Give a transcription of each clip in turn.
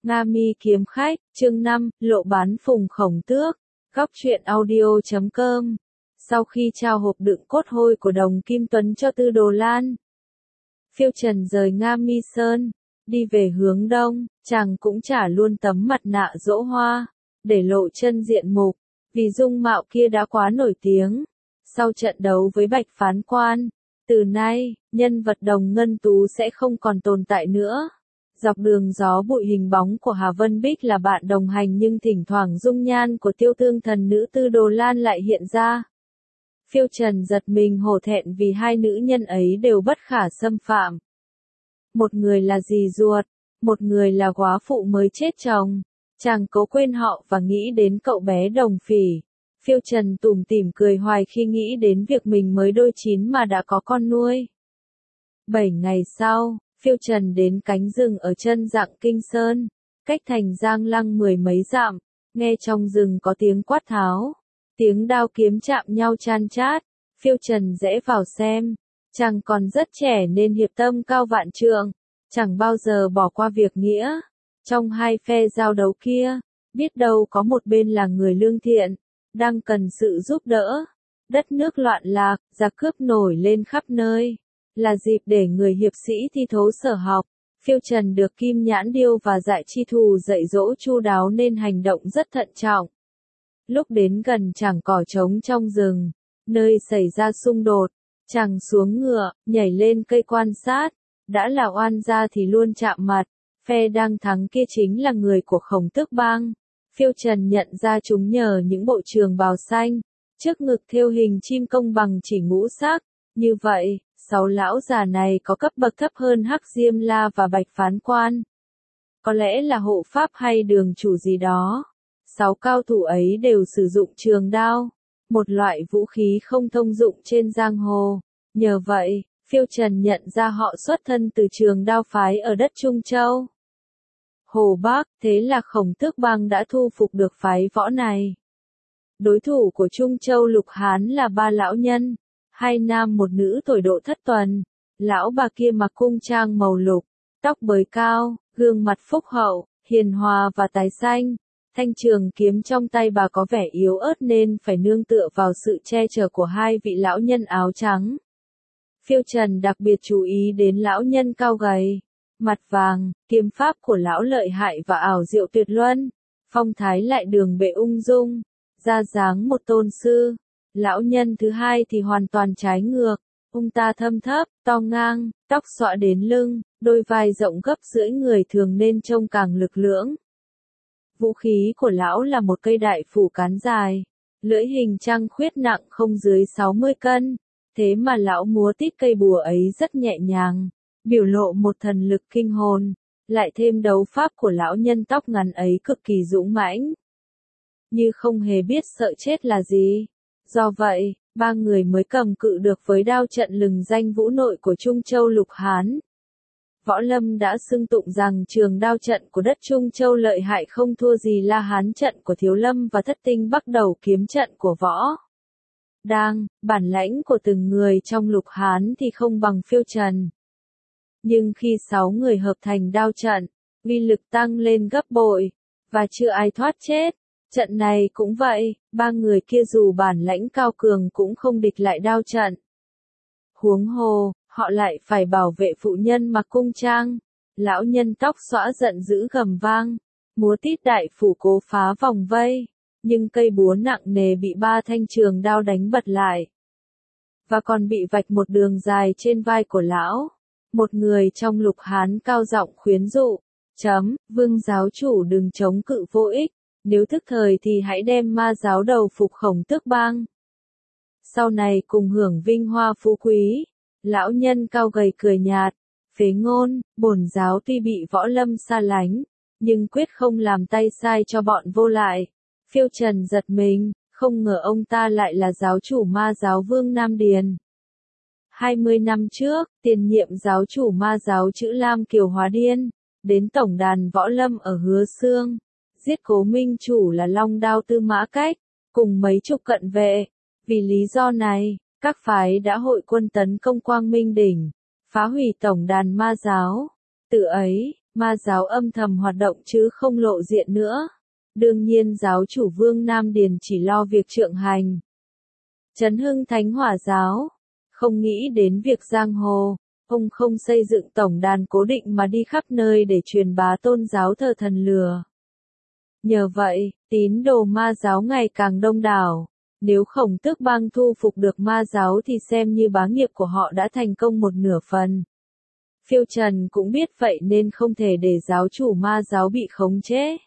Nga Mi kiếm khách, chương 5, lộ bán Phùng Khổng Tước, góc truyện audio.com. Sau khi trao hộp đựng cốt hôi của Đồng Kim Tuấn cho Tư Đồ Lan, Phiêu Trần rời Nga Mi Sơn, đi về hướng đông, chàng cũng trả luôn tấm mặt nạ dỗ hoa, để lộ chân diện mục, vì dung mạo kia đã quá nổi tiếng. Sau trận đấu với Bạch Phán Quan, từ nay, nhân vật Đồng Ngân Tú sẽ không còn tồn tại nữa. Dọc đường gió bụi hình bóng của Hà Vân Bích là bạn đồng hành, nhưng thỉnh thoảng dung nhan của tiêu tương thần nữ Tư Đồ Lan lại hiện ra. Phiêu Trần giật mình hổ thẹn vì hai nữ nhân ấy đều bất khả xâm phạm. Một người là dì ruột, một người là góa phụ mới chết chồng. Chàng cố quên họ và nghĩ đến cậu bé Đồng Phỉ. Phiêu Trần tủm tỉm cười hoài khi nghĩ đến việc mình mới đôi chín mà đã có con nuôi. 7 ngày sau, Phiêu Trần đến cánh rừng ở chân Dặng Kinh Sơn, cách thành Giang Lăng 10 mấy dặm, nghe trong rừng có tiếng quát tháo, tiếng đao kiếm chạm nhau chan chát. Phiêu Trần rẽ vào xem, chàng còn rất trẻ nên hiệp tâm cao vạn trượng, chẳng bao giờ bỏ qua việc nghĩa. Trong hai phe giao đấu kia, biết đâu có một bên là người lương thiện, đang cần sự giúp đỡ. Đất nước loạn lạc, giặc cướp nổi lên khắp nơi, là dịp để người hiệp sĩ thi thố sở học. Phiêu Trần được Kim Nhãn Điêu và Dại Chi Thù dạy dỗ chu đáo nên hành động rất thận trọng. Lúc đến gần trảng cỏ trống trong rừng, nơi xảy ra xung đột, chàng xuống ngựa, nhảy lên cây quan sát. Đã là oan gia thì luôn chạm mặt, phe đang thắng kia chính là người của Khổng Tước Bang. Phiêu Trần nhận ra chúng nhờ những bộ trường bào xanh, trước ngực thêu hình chim công bằng chỉ ngũ sắc. Như vậy, 6 lão già này có cấp bậc thấp hơn Hắc Diêm La và Bạch Phán Quan. Có lẽ là hộ pháp hay đường chủ gì đó. 6 cao thủ ấy đều sử dụng trường đao, một loại vũ khí không thông dụng trên giang hồ. Nhờ vậy, Phiêu Trần nhận ra họ xuất thân từ trường đao phái ở đất Trung Châu. Hồ Bắc, thế là Khổng Tước Bang đã thu phục được phái võ này. Đối thủ của Trung Châu Lục Hán là 3 lão nhân, 2 nam 1 nữ tuổi độ thất tuần. Lão bà kia mặc cung trang màu lục, tóc bới cao, gương mặt phúc hậu, hiền hòa và tài xanh. Thanh trường kiếm trong tay bà có vẻ yếu ớt nên phải nương tựa vào sự che chở của 2 vị lão nhân áo trắng. Phiêu Trần đặc biệt chú ý đến lão nhân cao gầy, mặt vàng, kiếm pháp của lão lợi hại và ảo diệu tuyệt luân, phong thái lại đường bệ ung dung, ra dáng một tôn sư. Lão nhân thứ hai thì hoàn toàn trái ngược, ông ta thâm thấp, to ngang, tóc xõa đến lưng, đôi vai rộng gấp rưỡi người thường nên trông càng lực lưỡng. Vũ khí của lão là một cây đại phủ cán dài, lưỡi hình trăng khuyết nặng không dưới 60 cân. Thế mà lão múa tít cây bùa ấy rất nhẹ nhàng, biểu lộ một thần lực kinh hồn, lại thêm đấu pháp của lão nhân tóc ngắn ấy cực kỳ dũng mãnh, như không hề biết sợ chết là gì. Do vậy, 3 người mới cầm cự được với đao trận lừng danh vũ nội của Trung Châu Lục Hán. Võ Lâm đã xưng tụng rằng trường đao trận của đất Trung Châu lợi hại không thua gì La Hán trận của Thiếu Lâm và Thất Tinh Bắc Đầu kiếm trận của Võ Đang. Bản lãnh của từng người trong Lục Hán thì không bằng Phiêu Trần. Nhưng khi 6 người hợp thành đao trận, uy lực tăng lên gấp bội, và chưa ai thoát chết. Trận này cũng vậy, 3 người kia dù bản lãnh cao cường cũng không địch lại đao trận. Huống hồ, họ lại phải bảo vệ phụ nhân mặc cung trang. Lão nhân tóc xõa giận dữ gầm vang, múa tít đại phủ cố phá vòng vây. Nhưng cây búa nặng nề bị 3 thanh trường đao đánh bật lại, và còn bị vạch một đường dài trên vai của lão. Một người trong Lục Hán cao giọng khuyến dụ, Vương giáo chủ đừng chống cự vô ích, nếu thức thời thì hãy đem ma giáo đầu phục Khổng Tước Bang. Sau này cùng hưởng vinh hoa phú quý. Lão nhân cao gầy cười nhạt, phế ngôn, bổn giáo tuy bị Võ Lâm xa lánh, nhưng quyết không làm tay sai cho bọn vô lại. Phiêu Trần giật mình, không ngờ ông ta lại là giáo chủ ma giáo Vương Nam Điền. 20 năm trước, tiền nhiệm giáo chủ ma giáo Chữ Lam Kiều Hóa Điên, đến tổng đàn Võ Lâm ở Hứa Xương, giết Cố Minh chủ là Long Đao Tư Mã Cách, cùng mấy chục cận vệ. Vì lý do này, các phái đã hội quân tấn công Quang Minh Đỉnh, phá hủy tổng đàn ma giáo. Từ ấy, Ma giáo âm thầm hoạt động chứ không lộ diện nữa. Đương nhiên giáo chủ Vương Nam Điền chỉ lo việc trượng hành. Trấn hưng Thánh Hỏa giáo, không nghĩ đến việc giang hồ, ông không xây dựng tổng đàn cố định mà đi khắp nơi để truyền bá tôn giáo thờ thần lừa. Nhờ vậy, tín đồ ma giáo ngày càng đông đảo. Nếu Khổng Tước Bang thu phục được ma giáo thì xem như bá nghiệp của họ đã thành công một nửa phần. Phiêu Trần cũng biết vậy nên không thể để giáo chủ ma giáo bị khống chế.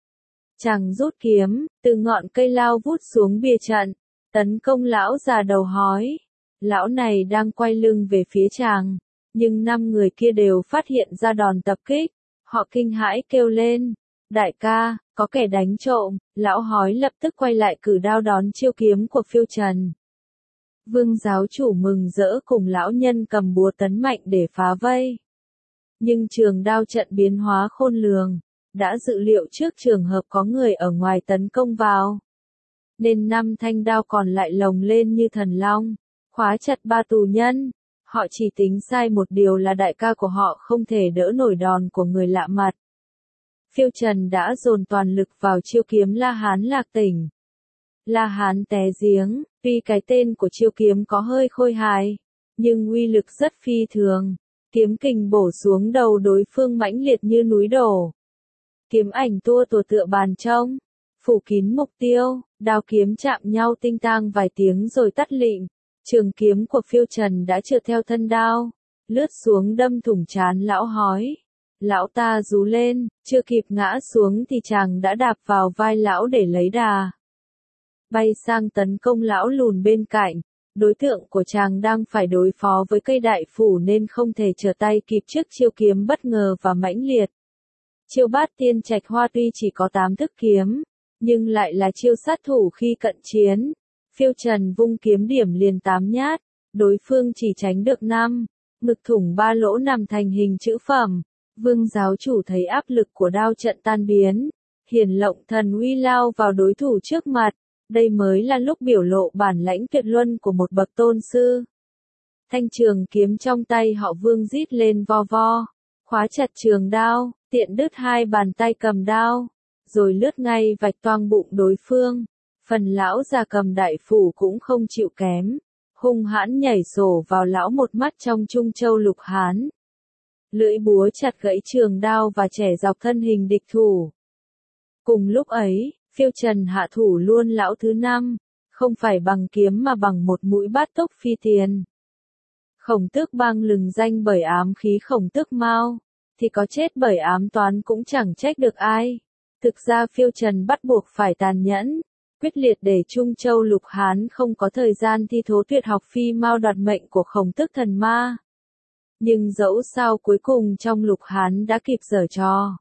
Chàng rút kiếm, từ ngọn cây lao vút xuống bia trận, tấn công lão già đầu hói. Lão này đang quay lưng về phía chàng, nhưng 5 người kia đều phát hiện ra đòn tập kích. Họ kinh hãi kêu lên, đại ca, có kẻ đánh trộm. Lão hói lập tức quay lại cử đao đón chiêu kiếm của Phiêu Trần. Vương giáo chủ mừng rỡ cùng lão nhân cầm búa tấn mạnh để phá vây. Nhưng trường đao trận biến hóa khôn lường, đã dự liệu trước trường hợp có người ở ngoài tấn công vào. Nên 5 thanh đao còn lại lồng lên như thần long, khóa chặt 3 tù nhân. Họ chỉ tính sai một điều là đại ca của họ không thể đỡ nổi đòn của người lạ mặt. Phiêu Trần đã dồn toàn lực vào chiêu kiếm La Hán lạc tỉnh. La Hán té giếng, tuy cái tên của chiêu kiếm có hơi khôi hài, nhưng uy lực rất phi thường. Kiếm kình bổ xuống đầu đối phương mãnh liệt như núi đổ. Kiếm ảnh tua tủa tựa bàn trông, phủ kín mục tiêu, đao kiếm chạm nhau tinh tang vài tiếng rồi tắt lịm. Trường kiếm của Phiêu Trần đã trượt theo thân đao, lướt xuống đâm thủng trán lão hói. Lão ta rú lên, chưa kịp ngã xuống thì chàng đã đạp vào vai lão để lấy đà. Bay sang tấn công lão lùn bên cạnh. Đối tượng của chàng đang phải đối phó với cây đại phủ nên không thể trở tay kịp trước chiêu kiếm bất ngờ và mãnh liệt. Chiêu Bát Tiên Trạch Hoa tuy chỉ có 8 thức kiếm, nhưng lại là chiêu sát thủ khi cận chiến. Phiêu Trần vung kiếm điểm liền 8 nhát, đối phương chỉ tránh được 5, ngực thủng 3 lỗ nằm thành hình chữ phẩm. Vương giáo chủ thấy áp lực của đao trận tan biến, hiển lộng thần uy lao vào đối thủ trước mặt. Đây mới là lúc biểu lộ bản lãnh tuyệt luân của một bậc tôn sư. Thanh trường kiếm trong tay họ Vương rít lên vo vo, khóa chặt trường đao, tiện đứt 2 bàn tay cầm đao, rồi lướt ngay vạch toang bụng đối phương. Phần lão già cầm đại phủ cũng không chịu kém, hung hãn nhảy sổ vào lão một mắt trong Trung Châu Lục Hán. Lưỡi búa chặt gãy trường đao và chẻ dọc thân hình địch thủ. Cùng lúc ấy, Phiêu Trần hạ thủ luôn lão thứ 5, không phải bằng kiếm mà bằng một mũi bát tốc phi tiền. Khổng Tước Bang lừng danh bởi ám khí Khổng Tước Mao, thì có chết bởi ám toán cũng chẳng trách được ai. Thực ra Phiêu Trần bắt buộc phải tàn nhẫn, quyết liệt để Trung Châu Lục Hán không có thời gian thi thố tuyệt học phi mao đoạt mệnh của Khổng Tước Thần Ma. Nhưng dẫu sao cuối cùng trong Lục Hán đã kịp giở trò.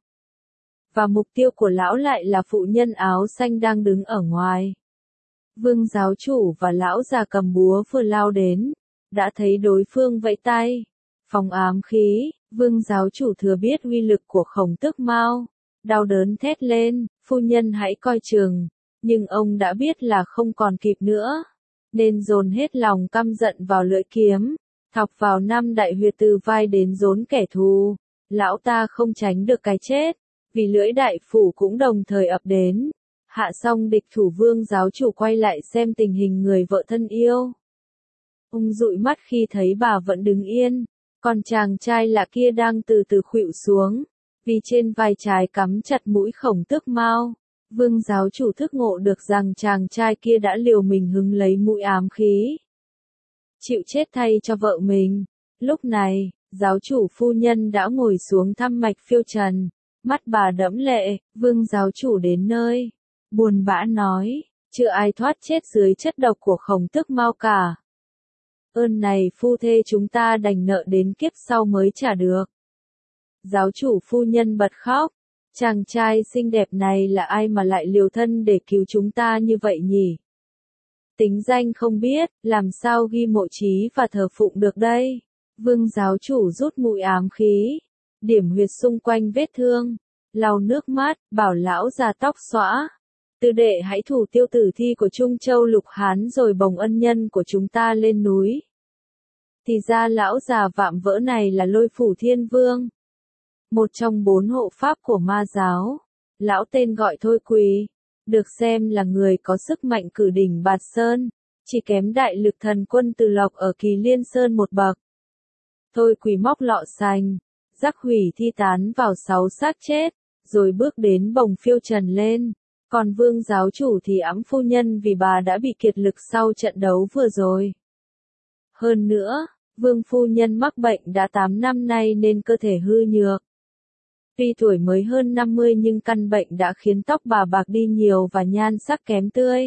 Và mục tiêu của lão lại là phụ nhân áo xanh đang đứng ở ngoài. Vương giáo chủ và lão già cầm búa vừa lao đến, đã thấy đối phương vẫy tay, phòng ám khí. Vương giáo chủ thừa biết uy lực của Khổng Tước Mao, đau đớn thét lên, phu nhân hãy coi chừng. Nhưng ông đã biết là không còn kịp nữa, nên dồn hết lòng căm giận vào lưỡi kiếm, thọc vào 5 đại huyệt từ vai đến rốn kẻ thù. Lão ta không tránh được cái chết, vì lưỡi đại phủ cũng đồng thời ập đến. Hạ xong địch thủ, Vương giáo chủ quay lại xem tình hình người vợ thân yêu. Ông dụi mắt khi thấy bà vẫn đứng yên, còn chàng trai lạ kia đang từ từ khuỵu xuống, vì trên vai trái cắm chặt mũi Khổng Tước Mao. Vương giáo chủ thức ngộ được rằng chàng trai kia đã liều mình hứng lấy mũi ám khí, chịu chết thay cho vợ mình. Lúc này, giáo chủ phu nhân đã ngồi xuống thăm mạch Phiêu Trần, mắt bà đẫm lệ. Vương giáo chủ đến nơi, buồn bã nói, chưa ai thoát chết dưới chất độc của Khổng Tước Mao cả. Ơn này phu thê chúng ta đành nợ đến kiếp sau mới trả được. Giáo chủ phu nhân bật khóc, chàng trai xinh đẹp này là ai mà lại liều thân để cứu chúng ta như vậy nhỉ? Tính danh không biết, làm sao ghi mộ chí và thờ phụng được đây? Vương giáo chủ rút mũi ám khí, điểm huyệt xung quanh vết thương, lau nước mắt, bảo lão già tóc xõa. Tư đệ hãy thủ tiêu tử thi của Trung Châu Lục Hán rồi bồng ân nhân của chúng ta lên núi. Thì ra lão già vạm vỡ này là Lôi Phủ Thiên Vương. một trong 4 hộ pháp của ma giáo. Lão tên gọi Thôi Quỳ, được xem là người có sức mạnh cử đỉnh Bạt Sơn, chỉ kém đại lực thần quân Từ Lộc ở Kỳ Liên Sơn một bậc. Thôi Quỳ móc lọ sành, rắc hủy thi tán vào 6 xác chết, rồi bước đến bồng phiêu trần lên. Còn Vương giáo chủ thì ẵm phu nhân vì bà đã bị kiệt lực sau trận đấu vừa rồi. Hơn nữa, Vương phu nhân mắc bệnh đã 8 năm nay nên cơ thể hư nhược. Tuy tuổi mới hơn 50 nhưng căn bệnh đã khiến tóc bà bạc đi nhiều và nhan sắc kém tươi.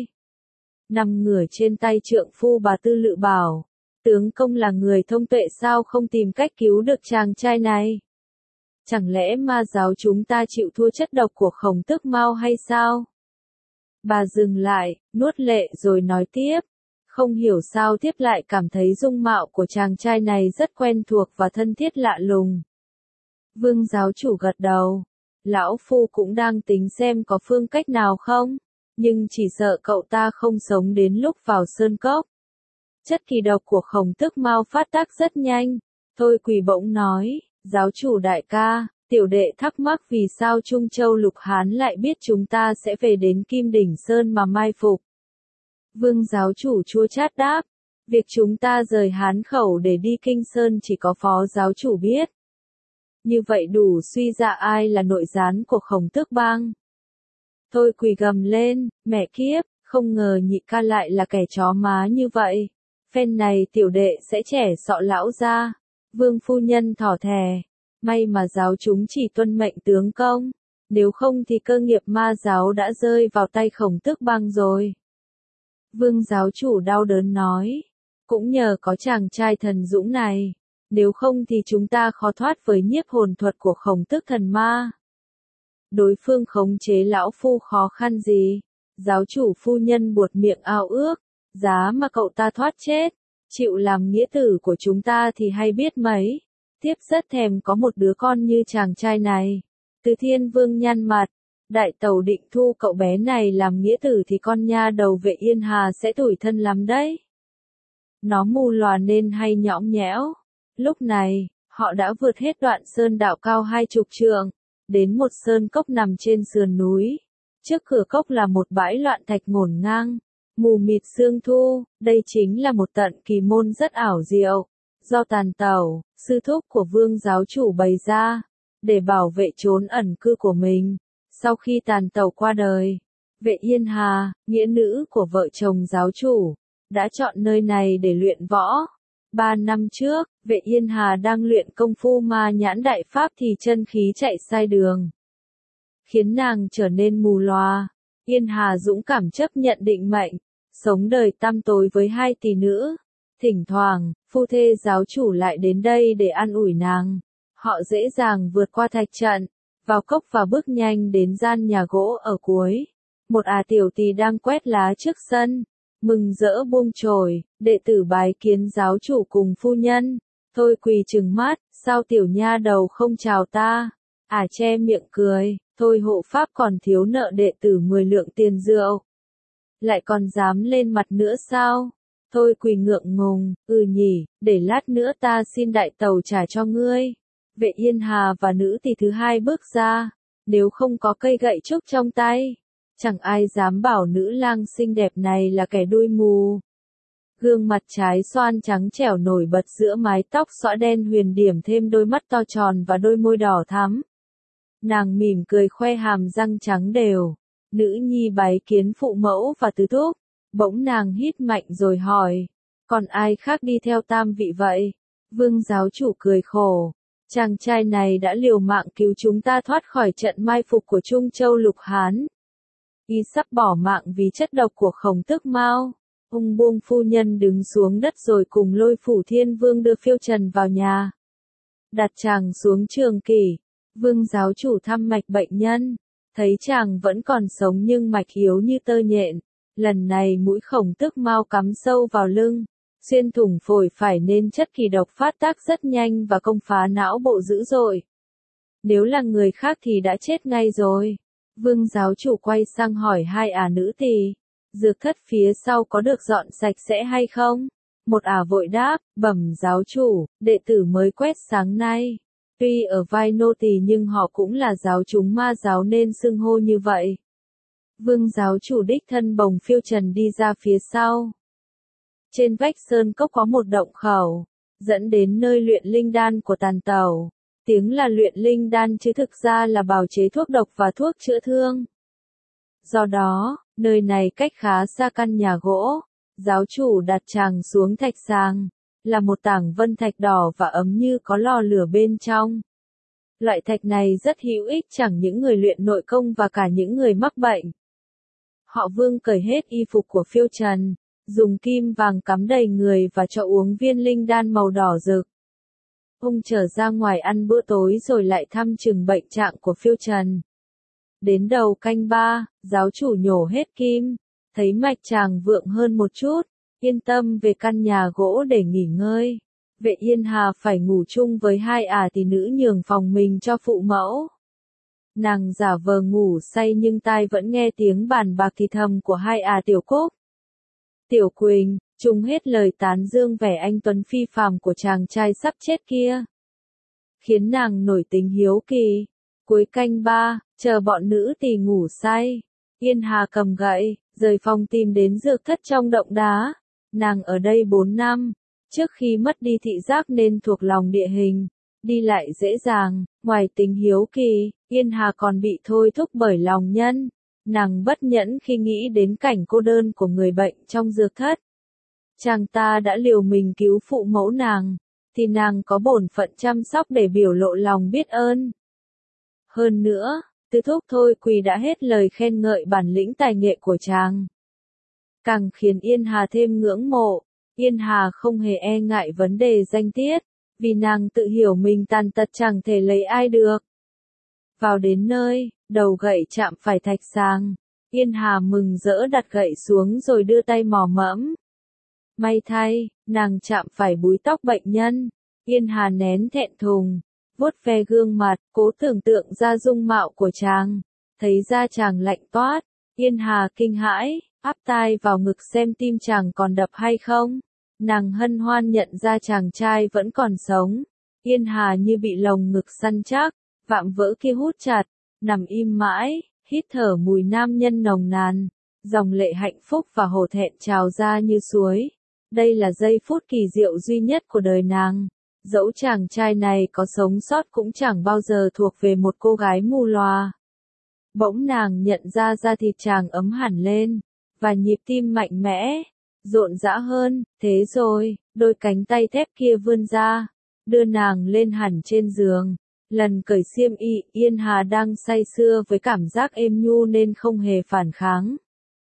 Nằm ngửa trên tay trượng phu bà Tư Lự bảo, tướng công là người thông tuệ sao không tìm cách cứu được chàng trai này? Chẳng lẽ ma giáo chúng ta chịu thua chất độc của Khổng Tước Mao hay sao? Bà dừng lại, nuốt lệ rồi nói tiếp. Không hiểu sao tiếp lại cảm thấy dung mạo của chàng trai này rất quen thuộc và thân thiết lạ lùng. Vương giáo chủ gật đầu. Lão phu cũng đang tính xem có phương cách nào không, nhưng chỉ sợ cậu ta không sống đến lúc vào sơn cốc. Chất kỳ độc của Khổng Tước Mao phát tác rất nhanh. Thôi Quỳ bỗng nói, giáo chủ đại ca, tiểu đệ thắc mắc vì sao Trung Châu Lục Hán lại biết chúng ta sẽ về đến Kim Đỉnh Sơn mà mai phục. Vương giáo chủ chua chát đáp, việc chúng ta rời Hán khẩu để đi Kinh Sơn chỉ có phó giáo chủ biết. Như vậy đủ suy ra ai là nội gián của Khổng Tước Bang. Thôi Quỳ gầm lên, mẹ kiếp, không ngờ nhị ca lại là kẻ chó má như vậy. Phen này tiểu đệ sẽ trẻ sọ lão ra. Vương phu nhân thỏ thè, may mà giáo chúng chỉ tuân mệnh tướng công, nếu không thì cơ nghiệp ma giáo đã rơi vào tay Khổng Tước Bang rồi. Vương giáo chủ đau đớn nói, cũng nhờ có chàng trai thần dũng này, nếu không thì chúng ta khó thoát với nhiếp hồn thuật của Khổng Tước thần ma. Đối phương khống chế lão phu khó khăn gì? Giáo chủ phu nhân buột miệng ao ước, giá mà cậu ta thoát chết, chịu làm nghĩa tử của chúng ta thì hay biết mấy. Tiếp rất thèm có một đứa con như chàng trai này. Từ Thiên Vương nhăn mặt, đại tẩu định thu cậu bé này làm nghĩa tử thì con nha đầu Vệ Yên Hà sẽ tủi thân lắm đấy. Nó mù lòa nên hay nhõng nhẽo. Lúc này, họ đã vượt hết đoạn sơn đạo cao 20 trượng, đến một sơn cốc nằm trên sườn núi. Trước cửa cốc là một bãi loạn thạch ngổn ngang, mù mịt sương thu, đây chính là một tận kỳ môn rất ảo diệu, do Tàn Tẩu, sư thúc của Vương giáo chủ bày ra, để bảo vệ chốn ẩn cư của mình. Sau khi Tàn Tẩu qua đời, Vệ Yên Hà, nghĩa nữ của vợ chồng giáo chủ, đã chọn nơi này để luyện võ. 3 năm trước, Vệ Yên Hà đang luyện công phu ma nhãn đại pháp thì chân khí chạy sai đường, khiến nàng trở nên mù lòa. Yên Hà dũng cảm chấp nhận định mệnh, sống đời tăm tối với 2 tỷ nữ. Thỉnh thoảng, phu thê giáo chủ lại đến đây để an ủi nàng. Họ dễ dàng vượt qua thạch trận, vào cốc và bước nhanh đến gian nhà gỗ ở cuối. Một tiểu tỳ đang quét lá trước sân, mừng rỡ buông chổi, đệ tử bái kiến giáo chủ cùng phu nhân. Thôi Quỳ trừng mắt, sao tiểu nha đầu không chào ta? Che miệng cười, thôi hộ pháp còn thiếu nợ đệ tử 10 lượng tiền rượu. Lại còn dám lên mặt nữa sao? Thôi Quỳ ngượng ngùng, nhỉ, để lát nữa ta xin đại tẩu trả cho ngươi. Vệ Yên Hà và nữ tỳ thứ hai bước ra, nếu không có cây gậy trúc trong tay, chẳng ai dám bảo nữ lang xinh đẹp này là kẻ đuôi mù. Gương mặt trái xoan trắng trẻo nổi bật giữa mái tóc xõa đen huyền điểm thêm đôi mắt to tròn và đôi môi đỏ thắm. Nàng mỉm cười khoe hàm răng trắng đều. Nữ nhi bái kiến phụ mẫu và tứ thúc. Bỗng nàng hít mạnh rồi hỏi, còn ai khác đi theo tam vị vậy? Vương giáo chủ cười khổ, chàng trai này đã liều mạng cứu chúng ta thoát khỏi trận mai phục của Trung Châu Lục Hán. Y sắp bỏ mạng vì chất độc của Khổng Tước Mao. Ung buông phu nhân đứng xuống đất rồi cùng lôi Phủ Thiên Vương đưa phiêu trần vào nhà. Đặt chàng xuống trường kỷ. Vương giáo chủ thăm mạch bệnh nhân, thấy chàng vẫn còn sống nhưng mạch yếu như tơ nhện. Lần này mũi Khổng Tước Mao cắm sâu vào lưng, xuyên thủng phổi phải nên chất kỳ độc phát tác rất nhanh và công phá não bộ dữ dội. Nếu là người khác thì đã chết ngay rồi. Vương giáo chủ quay sang hỏi 2 nữ tỳ, dược thất phía sau có được dọn sạch sẽ hay không? Một vội đáp, bẩm giáo chủ, đệ tử mới quét sáng nay. Tuy ở vai nô tỳ nhưng họ cũng là giáo chúng ma giáo nên xưng hô như vậy. Vương giáo chủ đích thân bồng Phiêu Trần đi ra phía sau. Trên vách sơn cốc có một động khẩu, dẫn đến nơi luyện linh đan của Tàn Tẩu. Tiếng là luyện linh đan chứ thực ra là bào chế thuốc độc và thuốc chữa thương. Do đó, nơi này cách khá xa căn nhà gỗ. Giáo chủ đặt chàng xuống thạch sàng, là một tảng vân thạch đỏ và ấm như có lò lửa bên trong. Loại thạch này rất hữu ích chẳng những người luyện nội công và cả những người mắc bệnh. Họ Vương cởi hết y phục của Phiêu Trần, dùng kim vàng cắm đầy người và cho uống viên linh đan màu đỏ rực. Ông trở ra ngoài ăn bữa tối rồi lại thăm chừng bệnh trạng của Phiêu Trần. Đến đầu canh 3, giáo chủ nhổ hết kim, thấy mạch chàng vượng hơn một chút, yên tâm về căn nhà gỗ để nghỉ ngơi. Vệ Yên Hà phải ngủ chung với hai tỷ nữ nhường phòng mình cho phụ mẫu. Nàng giả vờ ngủ say nhưng tai vẫn nghe tiếng bàn bạc thì thầm của hai Tiểu Cúc, Tiểu Quỳnh, chung hết lời tán dương vẻ anh tuấn phi phàm của chàng trai sắp chết kia. Khiến nàng nổi tính hiếu kỳ. Cuối canh 3, chờ bọn nữ tỳ ngủ say, Yên Hà cầm gậy, rời phòng tìm đến dược thất trong động đá. Nàng ở đây 4 năm, trước khi mất đi thị giác nên thuộc lòng địa hình, đi lại dễ dàng, ngoài tính hiếu kỳ, Yên Hà còn bị thôi thúc bởi lòng nhân. Nàng bất nhẫn khi nghĩ đến cảnh cô đơn của người bệnh trong dược thất. Chàng ta đã liều mình cứu phụ mẫu nàng, thì nàng có bổn phận chăm sóc để biểu lộ lòng biết ơn. Hơn nữa, Tứ thúc Thôi Quỳ đã hết lời khen ngợi bản lĩnh tài nghệ của chàng. Càng khiến Yên Hà thêm ngưỡng mộ. Yên Hà không hề e ngại vấn đề danh tiết, vì nàng tự hiểu mình tàn tật chẳng thể lấy ai được. Vào đến nơi, đầu gậy chạm phải thạch sàng. Yên Hà mừng rỡ đặt gậy xuống rồi đưa tay mò mẫm. May thay, nàng chạm phải búi tóc bệnh nhân. Yên Hà nén thẹn thùng, vuốt ve gương mặt, cố tưởng tượng ra dung mạo của chàng. Thấy da chàng lạnh toát, Yên Hà kinh hãi, áp tai vào ngực xem tim chàng còn đập hay không. Nàng hân hoan nhận ra chàng trai vẫn còn sống. Yên Hà như bị lồng ngực săn chắc, vạm vỡ kia hút chặt, nằm im mãi, hít thở mùi nam nhân nồng nàn. Dòng lệ hạnh phúc và hổ thẹn trào ra như suối. Đây là giây phút kỳ diệu duy nhất của đời nàng. Dẫu chàng trai này có sống sót cũng chẳng bao giờ thuộc về một cô gái mù lòa. Bỗng nàng nhận ra da thịt chàng ấm hẳn lên, và nhịp tim mạnh mẽ, rộn rã hơn. Thế rồi, đôi cánh tay thép kia vươn ra, đưa nàng lên hẳn trên giường. Lần cởi xiêm y, Yên Hà đang say sưa với cảm giác êm nhu nên không hề phản kháng.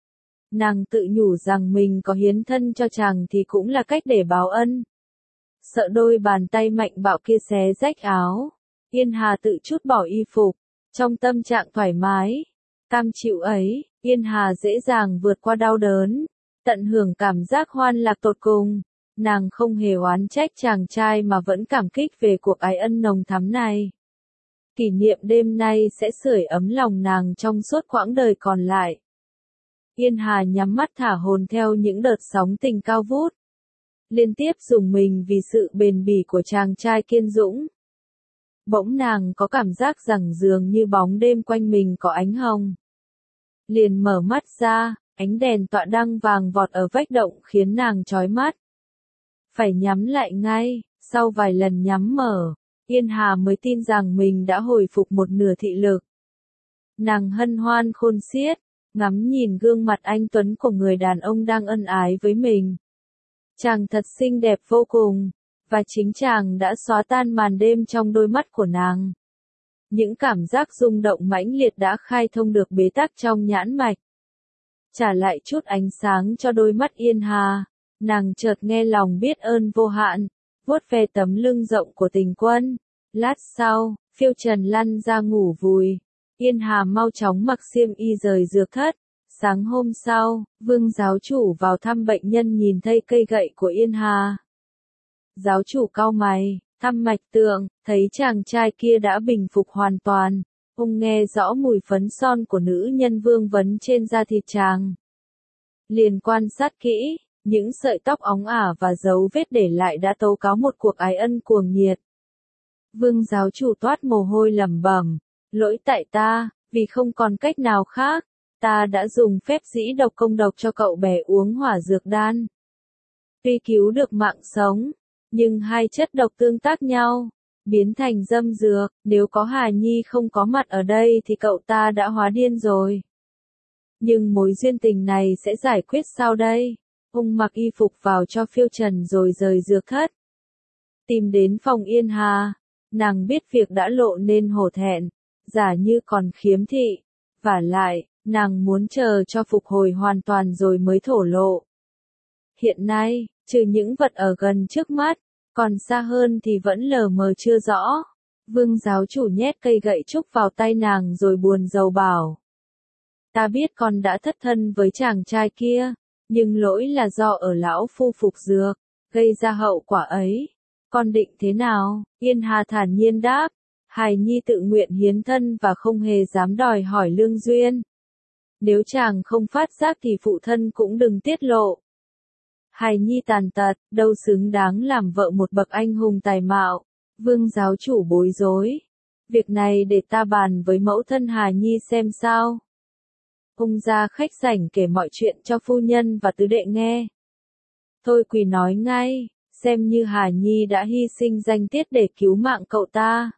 Nàng tự nhủ rằng mình có hiến thân cho chàng thì cũng là cách để báo ân. Sợ đôi bàn tay mạnh bạo kia xé rách áo, Yên Hà tự trút bỏ y phục, trong tâm trạng thoải mái, cam chịu ấy, Yên Hà dễ dàng vượt qua đau đớn, tận hưởng cảm giác hoan lạc tột cùng. Nàng không hề oán trách chàng trai mà vẫn cảm kích về cuộc ái ân nồng thắm này. Kỷ niệm đêm nay sẽ sưởi ấm lòng nàng trong suốt quãng đời còn lại. Yên Hà nhắm mắt thả hồn theo những đợt sóng tình cao vút. Liên tiếp rùng mình vì sự bền bỉ của chàng trai kiên dũng. Bỗng nàng có cảm giác rằng dường như bóng đêm quanh mình có ánh hồng. Liền mở mắt ra, ánh đèn tọa đăng vàng vọt ở vách động khiến nàng chói mắt. Phải nhắm lại ngay, sau vài lần nhắm mở, Yên Hà mới tin rằng mình đã hồi phục một nửa thị lực. Nàng hân hoan khôn xiết, ngắm nhìn gương mặt anh tuấn của người đàn ông đang ân ái với mình. Chàng thật xinh đẹp vô cùng, và chính chàng đã xóa tan màn đêm trong đôi mắt của nàng. Những cảm giác rung động mãnh liệt đã khai thông được bế tắc trong nhãn mạch. Trả lại chút ánh sáng cho đôi mắt Yên Hà, nàng chợt nghe lòng biết ơn vô hạn, vuốt ve tấm lưng rộng của tình quân. Lát sau, Phiêu Trần lăn ra ngủ vùi. Yên Hà mau chóng mặc xiêm y rời dược thất. Sáng hôm sau, Vương giáo chủ vào thăm bệnh nhân nhìn thấy cây gậy của Yên Hà. Giáo chủ cau mày, thăm mạch tượng, thấy chàng trai kia đã bình phục hoàn toàn. Ông nghe rõ mùi phấn son của nữ nhân vương vấn trên da thịt chàng. Liền quan sát kỹ, những sợi tóc óng ả và dấu vết để lại đã tố cáo một cuộc ái ân cuồng nhiệt. Vương giáo chủ toát mồ hôi lẩm bẩm, lỗi tại ta, vì không còn cách nào khác, ta đã dùng phép dĩ độc công độc cho cậu bé uống hỏa dược đan. Tuy cứu được mạng sống, nhưng hai chất độc tương tác nhau, biến thành dâm dược, nếu có Hà Nhi không có mặt ở đây thì cậu ta đã hóa điên rồi. Nhưng mối duyên tình này sẽ giải quyết sao đây? Ông mặc y phục vào cho Phiêu Trần rồi rời dược thất. Tìm đến phòng Yên Hà, nàng biết việc đã lộ nên hổ thẹn, giả như còn khiếm thị. Vả lại, nàng muốn chờ cho phục hồi hoàn toàn rồi mới thổ lộ. Hiện nay, trừ những vật ở gần trước mắt, còn xa hơn thì vẫn lờ mờ chưa rõ. Vương giáo chủ nhét cây gậy trúc vào tay nàng rồi buồn rầu bảo. Ta biết con đã thất thân với chàng trai kia, nhưng lỗi là do ở lão phu phục dược, gây ra hậu quả ấy. Con định thế nào? Yên Hà thản nhiên đáp. Hài Nhi tự nguyện hiến thân và không hề dám đòi hỏi lương duyên. Nếu chàng không phát giác thì phụ thân cũng đừng tiết lộ. Hài Nhi tàn tật, đâu xứng đáng làm vợ một bậc anh hùng tài mạo. Vương giáo chủ bối rối. Việc này để ta bàn với mẫu thân Hà Nhi xem sao. Ông ra khách sảnh kể mọi chuyện cho phu nhân và tứ đệ nghe. Thôi Quỳ nói ngay, xem như Hà Nhi đã hy sinh danh tiết để cứu mạng cậu ta.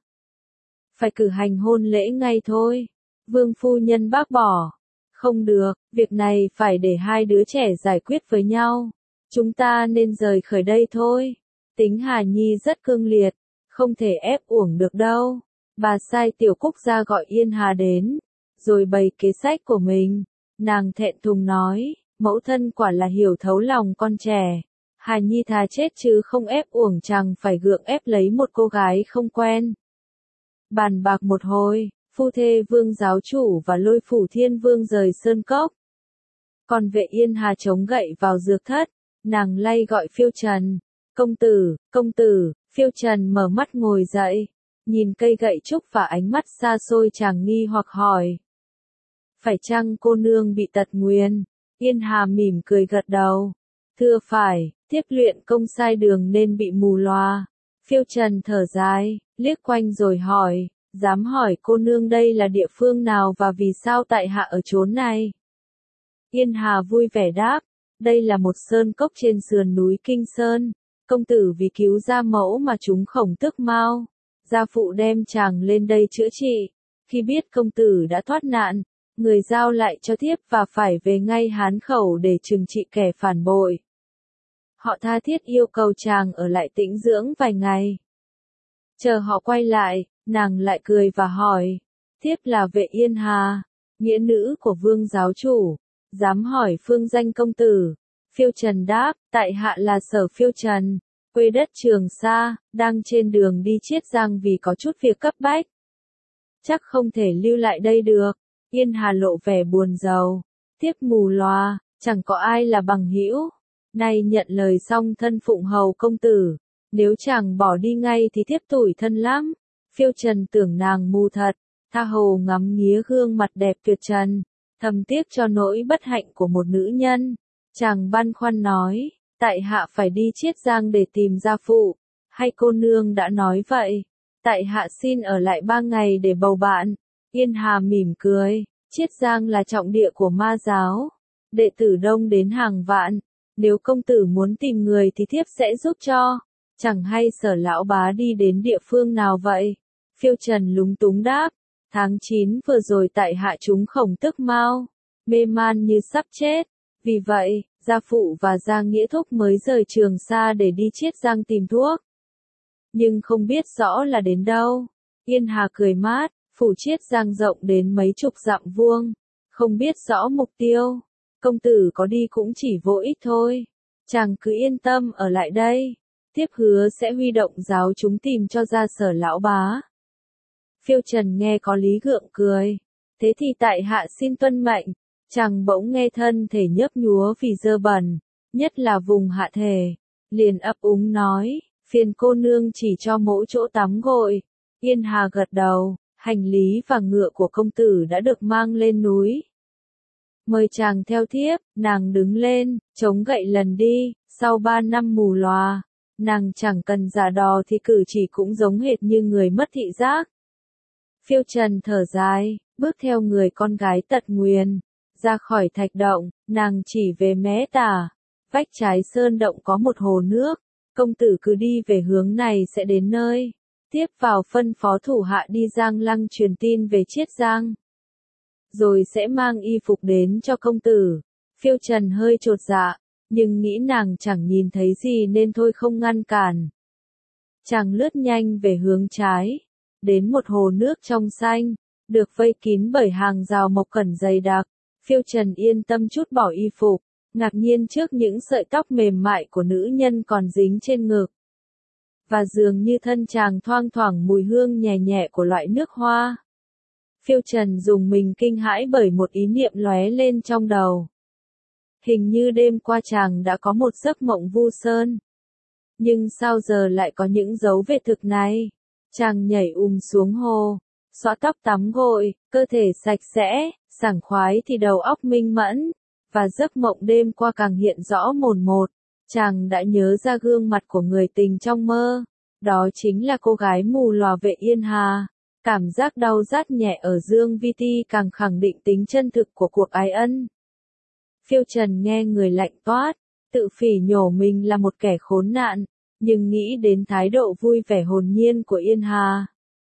Phải cử hành hôn lễ ngay thôi. Vương phu nhân bác bỏ. Không được, việc này phải để hai đứa trẻ giải quyết với nhau. Chúng ta nên rời khỏi đây thôi. Tính Hà Nhi rất cương liệt, không thể ép uổng được đâu. Bà sai Tiểu Cúc ra gọi Yên Hà đến, rồi bày kế sách của mình. Nàng thẹn thùng nói, mẫu thân quả là hiểu thấu lòng con trẻ. Hà Nhi thà chết chứ không ép uổng chàng phải gượng ép lấy một cô gái không quen. Bàn bạc một hồi, phu thê Vương giáo chủ và Lôi Phủ Thiên Vương rời sơn cốc. Còn vệ Yên Hà chống gậy vào dược thất, nàng lay gọi Phiêu Trần. Công tử, Phiêu Trần mở mắt ngồi dậy, nhìn cây gậy trúc và ánh mắt xa xôi chàng nghi hoặc hỏi. Phải chăng cô nương bị tật nguyền? Yên Hà mỉm cười gật đầu. Thưa phải, thiếp luyện công sai đường nên bị mù lòa. Phiêu Trần thở dài, liếc quanh rồi hỏi, dám hỏi cô nương đây là địa phương nào và vì sao tại hạ ở chốn này? Yên Hà vui vẻ đáp, đây là một sơn cốc trên sườn núi Kinh Sơn. Công tử vì cứu gia mẫu mà chúng Khổng Tước Mao. Gia phụ đem chàng lên đây chữa trị. Khi biết công tử đã thoát nạn, người giao lại cho thiếp và phải về ngay Hán Khẩu để trừng trị kẻ phản bội. Họ tha thiết yêu cầu chàng ở lại tĩnh dưỡng vài ngày. Chờ họ quay lại, nàng lại cười và hỏi, thiếp là vệ Yên Hà, nghĩa nữ của Vương giáo chủ, dám hỏi phương danh công tử. Phiêu Trần đáp, tại hạ là Sở Phiêu Trần, quê đất Trường Sa, đang trên đường đi Chiết Giang vì có chút việc cấp bách. Chắc không thể lưu lại đây được. Yên Hà lộ vẻ buồn rầu, thiếp mù lòa, chẳng có ai là bằng hữu. Nay nhận lời xong thân phụng hầu công tử, nếu chàng bỏ đi ngay thì thiếp tủi thân lắm. Phiêu Trần tưởng nàng mù thật, tha hồ ngắm nghía gương mặt đẹp tuyệt trần, thầm tiếc cho nỗi bất hạnh của một nữ nhân. Chàng băn khoăn nói, tại hạ phải đi Chiết Giang để tìm gia phụ, hay cô nương đã nói vậy? Tại hạ xin ở lại 3 ngày để bầu bạn. Yên Hà mỉm cười, Chiết Giang là trọng địa của ma giáo, đệ tử đông đến hàng vạn, nếu công tử muốn tìm người thì thiếp sẽ giúp cho. Chẳng hay Sở lão bá đi đến địa phương nào vậy? Phiêu Trần lúng túng đáp, tháng 9 vừa rồi tại hạ chúng Khổng Tước Mao, mê man như sắp chết. Vì vậy, gia phụ và gia nghĩa thúc mới rời Trường Sa để đi Chiết Giang tìm thuốc. Nhưng không biết rõ là đến đâu. Yên Hà cười mát, phủ Chiết Giang rộng đến mấy chục dặm vuông, không biết rõ mục tiêu. Công tử có đi cũng chỉ vô ích thôi. Chàng cứ yên tâm ở lại đây. Thiếp hứa sẽ huy động giáo chúng tìm cho ra Sở lão bá. Phiêu Trần nghe có lý gượng cười. Thế thì tại hạ xin tuân mệnh. Chàng bỗng nghe thân thể nhấp nhúa vì dơ bẩn, nhất là vùng hạ thể. Liền ấp úng nói, phiền cô nương chỉ cho mỗi chỗ tắm gội. Yên Hà gật đầu, hành lý và ngựa của công tử đã được mang lên núi. Mời chàng theo thiếp, nàng đứng lên, chống gậy lần đi, sau 3 năm mù lòa, nàng chẳng cần giả đò thì cử chỉ cũng giống hệt như người mất thị giác. Phiêu Trần thở dài, bước theo người con gái tật nguyền, ra khỏi thạch động, nàng chỉ về mé tả, vách trái sơn động có một hồ nước, công tử cứ đi về hướng này sẽ đến nơi. Tiếp vào phân phó thủ hạ đi Giang Lăng truyền tin về Chiết Giang. Rồi sẽ mang y phục đến cho công tử. Phiêu Trần hơi chột dạ, nhưng nghĩ nàng chẳng nhìn thấy gì nên thôi không ngăn cản. Chàng lướt nhanh về hướng trái, đến một hồ nước trong xanh, được vây kín bởi hàng rào mộc cẩn dày đặc. Phiêu Trần yên tâm trút bỏ y phục, ngạc nhiên trước những sợi tóc mềm mại của nữ nhân còn dính trên ngực. Và dường như thân chàng thoang thoảng mùi hương nhẹ nhẹ của loại nước hoa. Phiêu Trần dùng mình kinh hãi bởi một ý niệm lóe lên trong đầu. Hình như đêm qua chàng đã có một giấc mộng vu sơn. Nhưng sao giờ lại có những dấu vết thực này? Chàng nhảy xuống hồ, xõa tóc tắm gội, cơ thể sạch sẽ, sảng khoái thì đầu óc minh mẫn, và giấc mộng đêm qua càng hiện rõ mồn một. Chàng đã nhớ ra gương mặt của người tình trong mơ, đó chính là cô gái mù lòa Vệ Yên Hà. Cảm giác đau rát nhẹ ở dương vi ti càng khẳng định tính chân thực của cuộc ái ân. Phiêu Trần nghe người lạnh toát, tự phỉ nhổ mình là một kẻ khốn nạn, nhưng nghĩ đến thái độ vui vẻ hồn nhiên của Yên Hà.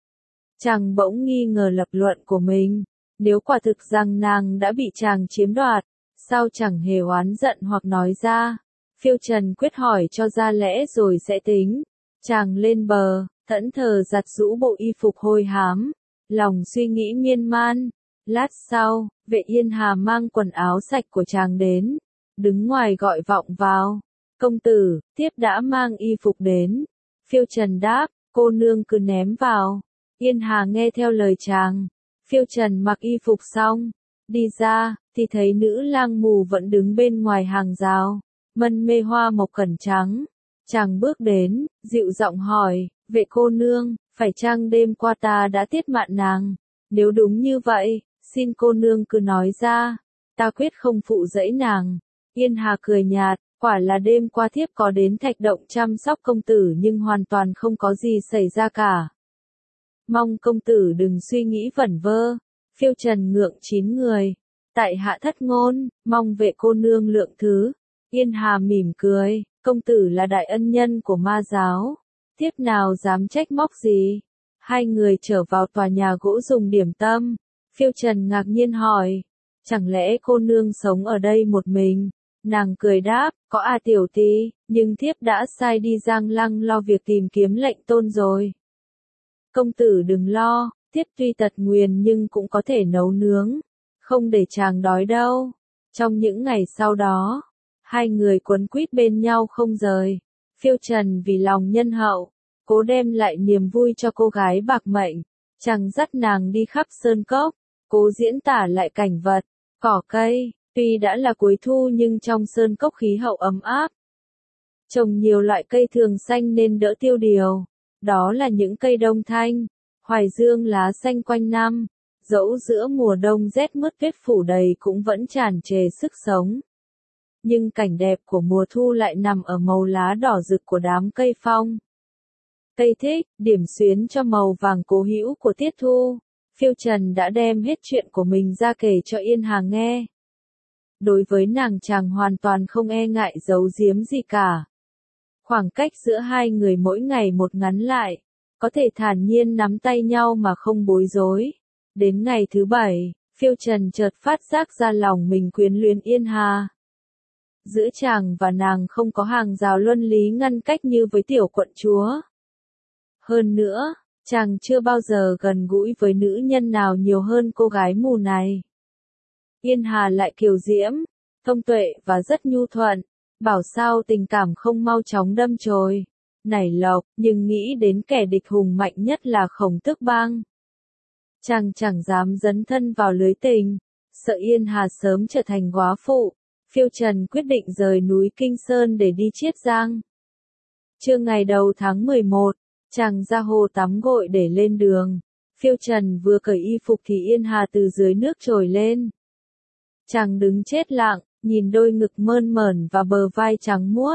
Chàng bỗng nghi ngờ lập luận của mình, nếu quả thực rằng nàng đã bị chàng chiếm đoạt, sao chẳng hề oán giận hoặc nói ra. Phiêu Trần quyết hỏi cho ra lẽ rồi sẽ tính. Chàng lên bờ, thẫn thờ giặt rũ bộ y phục hôi hám, lòng suy nghĩ miên man. Lát sau, Vệ Yên Hà mang quần áo sạch của chàng đến, đứng ngoài gọi vọng vào. Công tử, tiếp đã mang y phục đến. Phiêu Trần đáp, cô nương cứ ném vào. Yên Hà nghe theo lời chàng. Phiêu Trần mặc y phục xong, đi ra, thì thấy nữ lang mù vẫn đứng bên ngoài hàng rào, mân mê hoa mộc cẩn trắng. Chàng bước đến, dịu giọng hỏi, Vệ cô nương, phải chăng đêm qua ta đã tiết mạn nàng? Nếu đúng như vậy, xin cô nương cứ nói ra, ta quyết không phụ dẫy nàng. Yên Hà cười nhạt, quả là đêm qua thiếp có đến thạch động chăm sóc công tử nhưng hoàn toàn không có gì xảy ra cả. Mong công tử đừng suy nghĩ vẩn vơ. Phiêu Trần ngượng chín người, tại hạ thất ngôn, mong Vệ cô nương lượng thứ. Yên Hà mỉm cười, công tử là đại ân nhân của ma giáo, tiếp nào dám trách móc gì. Hai người trở vào tòa nhà gỗ dùng điểm tâm. Phiêu Trần ngạc nhiên hỏi, chẳng lẽ cô nương sống ở đây một mình? Nàng cười đáp, có à tiểu tí, nhưng thiếp đã sai đi Giang Lăng lo việc tìm kiếm lệnh tôn rồi. Công tử đừng lo, thiếp tuy tật nguyền nhưng cũng có thể nấu nướng, không để chàng đói đâu. Trong những ngày sau đó, hai người quấn quýt bên nhau không rời. Phiêu Trần vì lòng nhân hậu, cố đem lại niềm vui cho cô gái bạc mệnh. Chàng dắt nàng đi khắp sơn cốc, cố diễn tả lại cảnh vật, cỏ cây. Tuy đã là cuối thu nhưng trong sơn cốc khí hậu ấm áp. Trồng nhiều loại cây thường xanh nên đỡ tiêu điều. Đó là những cây đông thanh, hoài dương lá xanh quanh năm. Dẫu giữa mùa đông rét mướt tuyết phủ đầy cũng vẫn tràn trề sức sống. Nhưng cảnh đẹp của mùa thu lại nằm ở màu lá đỏ rực của đám cây phong. Cây thích, điểm xuyến cho màu vàng cố hữu của tiết thu. Phiêu Trần đã đem hết chuyện của mình ra kể cho Yên Hà nghe. Đối với nàng chàng hoàn toàn không e ngại giấu giếm gì cả. Khoảng cách giữa hai người mỗi ngày một ngắn lại, có thể thản nhiên nắm tay nhau mà không bối rối. Đến ngày thứ 7, Phiêu Trần chợt phát giác ra lòng mình quyến luyến Yên Hà. Giữa chàng và nàng không có hàng rào luân lý ngăn cách như với tiểu quận chúa. Hơn nữa, chàng chưa bao giờ gần gũi với nữ nhân nào nhiều hơn cô gái mù này. Yên Hà lại kiều diễm, thông tuệ và rất nhu thuận, bảo sao tình cảm không mau chóng đâm chồi, nảy lộc, nhưng nghĩ đến kẻ địch hùng mạnh nhất là Khổng Tước Bang. Chàng chẳng dám dấn thân vào lưới tình, sợ Yên Hà sớm trở thành góa phụ. Phiêu Trần quyết định rời núi Kinh Sơn để đi Chiết Giang. Trưa ngày đầu tháng 11, chàng ra hồ tắm gội để lên đường. Phiêu Trần vừa cởi y phục thì Yên Hà từ dưới nước trồi lên. Chàng đứng chết lặng, nhìn đôi ngực mơn mởn và bờ vai trắng muốt.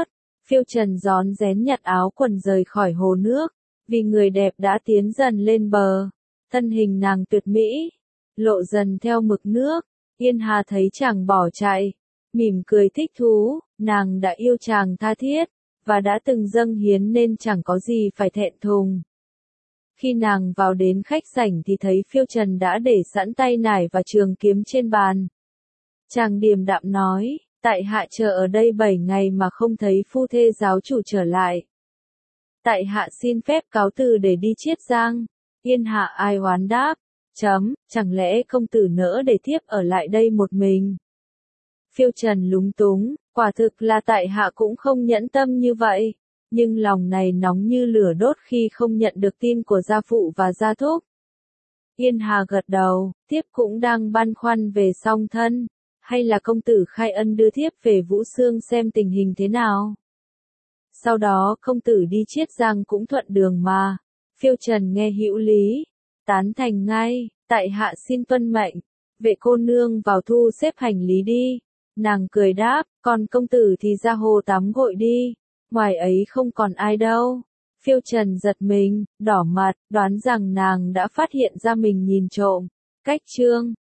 Phiêu Trần rón rén nhặt áo quần rời khỏi hồ nước, vì người đẹp đã tiến dần lên bờ, thân hình nàng tuyệt mỹ, lộ dần theo mực nước. Yên Hà thấy chàng bỏ chạy, mỉm cười thích thú, nàng đã yêu chàng tha thiết, và đã từng dâng hiến nên chẳng có gì phải thẹn thùng. Khi nàng vào đến khách sảnh thì thấy Phiêu Trần đã để sẵn tay nải và trường kiếm trên bàn. Chàng điềm đạm nói, tại hạ chờ ở đây 7 ngày mà không thấy phu thê giáo chủ trở lại. Tại hạ xin phép cáo từ để đi Chiết Giang. Yên Hạ ai oán đáp, chẳng lẽ công tử nỡ để thiếp ở lại đây một mình? Phiêu Trần lúng túng, quả thực là tại hạ cũng không nhẫn tâm như vậy, nhưng lòng này nóng như lửa đốt khi không nhận được tin của gia phụ và gia thúc. Yên Hà gật đầu, thiếp cũng đang băn khoăn về song thân, hay là công tử khai ân đưa thiếp về Vũ Xương xem tình hình thế nào. Sau đó công tử đi Chiết Giang cũng thuận đường mà. Phiêu Trần nghe hữu lý, tán thành ngay, tại hạ xin tuân mệnh, vệ cô nương vào thu xếp hành lý đi. Nàng cười đáp, còn công tử thì ra hồ tắm gội đi, ngoài ấy không còn ai đâu. Phiêu Trần giật mình, đỏ mặt, đoán rằng nàng đã phát hiện ra mình nhìn trộm. Cách chương